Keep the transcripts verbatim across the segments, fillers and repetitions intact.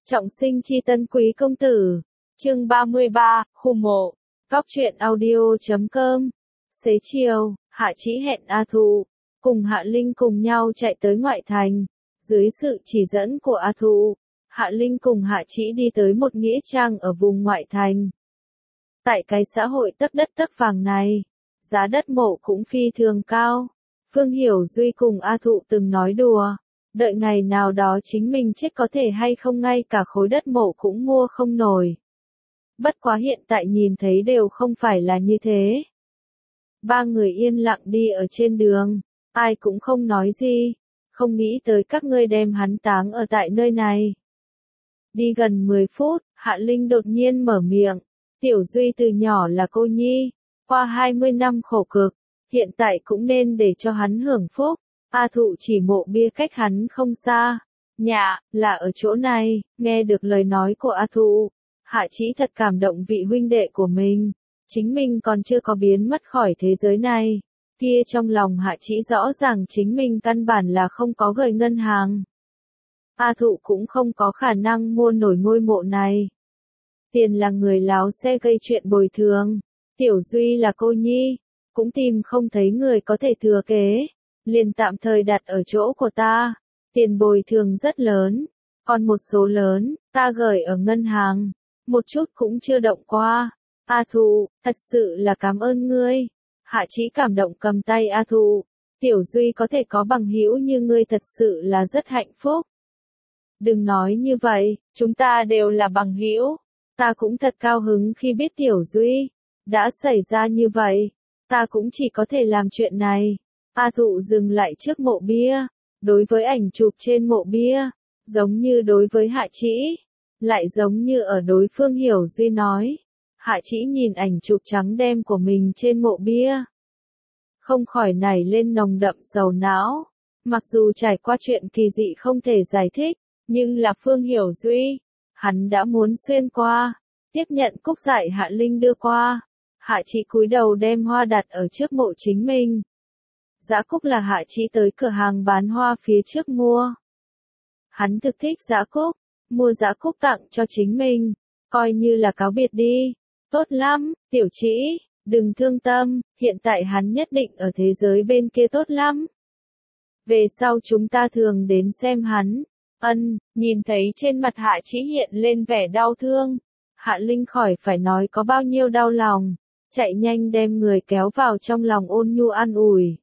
Trọng sinh chi tân quý công tử. Chương ba mươi ba, khu mộ. Góc truyện audio chấm com. Xế chiều, Hạ Chỉ hẹn A Thụ, cùng Hạ Linh cùng nhau chạy tới ngoại thành. Dưới sự chỉ dẫn của A Thụ, Hạ Linh cùng Hạ Chỉ đi tới một nghĩa trang ở vùng ngoại thành. Tại cái xã hội tấc đất tấc vàng này, giá đất mộ cũng phi thường cao. Phương Hiểu Duy cùng A Thụ từng nói đùa, đợi ngày nào đó chính mình chết có thể hay không ngay cả khối đất mộ cũng mua không nổi. Bất quá hiện tại nhìn thấy đều không phải là như thế. Ba người yên lặng đi ở trên đường, ai cũng không nói gì, không nghĩ tới các ngươi đem hắn táng ở tại nơi này. Đi gần mười phút, Hạ Linh đột nhiên mở miệng, Tiểu Duy từ nhỏ là cô nhi, qua hai mươi năm khổ cực, hiện tại cũng nên để cho hắn hưởng phúc. A Thụ chỉ mộ bia cách hắn không xa, nhà, là ở chỗ này. Nghe được lời nói của A Thụ, Hạ Chỉ thật cảm động vị huynh đệ của mình, chính mình còn chưa có biến mất khỏi thế giới này. Kia trong lòng Hạ Chỉ rõ ràng chính mình căn bản là không có gửi ngân hàng. A Thụ cũng không có khả năng mua nổi ngôi mộ này. Tiền là người láo xe gây chuyện bồi thường, Tiểu Duy là cô nhi, cũng tìm không thấy người có thể thừa kế, liền tạm thời đặt ở chỗ của ta. Tiền bồi thường rất lớn, còn một số lớn, ta gửi ở ngân hàng, một chút cũng chưa động qua. A Thụ, thật sự là cảm ơn ngươi. Hạ Chỉ cảm động cầm tay A Thụ, Tiểu Duy có thể có bằng hữu như ngươi thật sự là rất hạnh phúc. Đừng nói như vậy, chúng ta đều là bằng hữu. Ta cũng thật cao hứng khi biết Tiểu Duy đã xảy ra như vậy, ta cũng chỉ có thể làm chuyện này. A Thụ dừng lại trước mộ bia, đối với ảnh chụp trên mộ bia, giống như đối với Hạ Chỉ, lại giống như ở đối phương Hiểu Duy nói. Hạ Chỉ nhìn ảnh chụp trắng đen của mình trên mộ bia, không khỏi nảy lên nồng đậm sầu não. Mặc dù trải qua chuyện kỳ dị không thể giải thích, nhưng là Phương Hiểu Duy, hắn đã muốn xuyên qua, tiếp nhận cúc dại Hạ Linh đưa qua. Hạ Chỉ cúi đầu đem hoa đặt ở trước mộ chính mình. Dã cúc là Hạ Chỉ tới cửa hàng bán hoa phía trước mua. Hắn thực thích dã cúc, mua dã cúc tặng cho chính mình, coi như là cáo biệt đi. Tốt lắm, Tiểu Chỉ, đừng thương tâm, hiện tại hắn nhất định ở thế giới bên kia tốt lắm. Về sau chúng ta thường đến xem hắn. Ân, nhìn thấy trên mặt Hạ Chỉ hiện lên vẻ đau thương, Hạ Linh khỏi phải nói có bao nhiêu đau lòng, chạy nhanh đem người kéo vào trong lòng ôn nhu an ủi.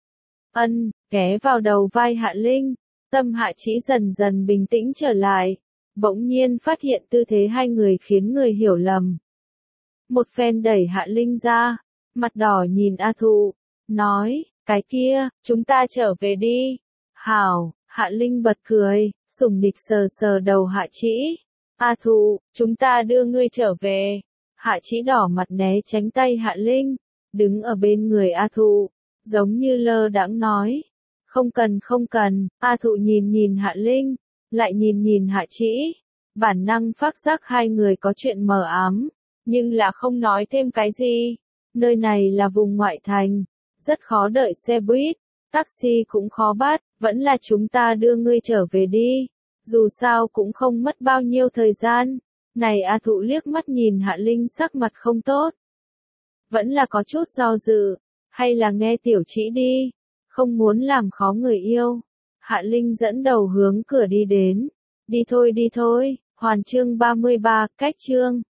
Ân, ghé vào đầu vai Hạ Linh, tâm Hạ Chỉ dần dần bình tĩnh trở lại, bỗng nhiên phát hiện tư thế hai người khiến người hiểu lầm. Một phen đẩy Hạ Linh ra, mặt đỏ nhìn A Thụ, nói, cái kia, chúng ta trở về đi. Hảo, Hạ Linh bật cười, sủng nịch sờ sờ đầu Hạ Chỉ. A Thụ, chúng ta đưa ngươi trở về. Hạ Chỉ đỏ mặt né tránh tay Hạ Linh, đứng ở bên người A Thụ, giống như lơ đãng nói. Không cần không cần. A Thụ nhìn nhìn Hạ Linh, lại nhìn nhìn Hạ Chỉ, bản năng phát giác hai người có chuyện mờ ám, nhưng là không nói thêm cái gì. Nơi này là vùng ngoại thành, rất khó đợi xe buýt, taxi cũng khó bắt, vẫn là chúng ta đưa ngươi trở về đi, dù sao cũng không mất bao nhiêu thời gian. Này A Thụ liếc mắt nhìn Hạ Linh sắc mặt không tốt, vẫn là có chút do dự, hay là nghe Tiểu Chỉ đi, không muốn làm khó người yêu. Hạ Linh dẫn đầu hướng cửa đi đến. Đi thôi đi thôi. Hoàn chương ba mươi ba, cách chương.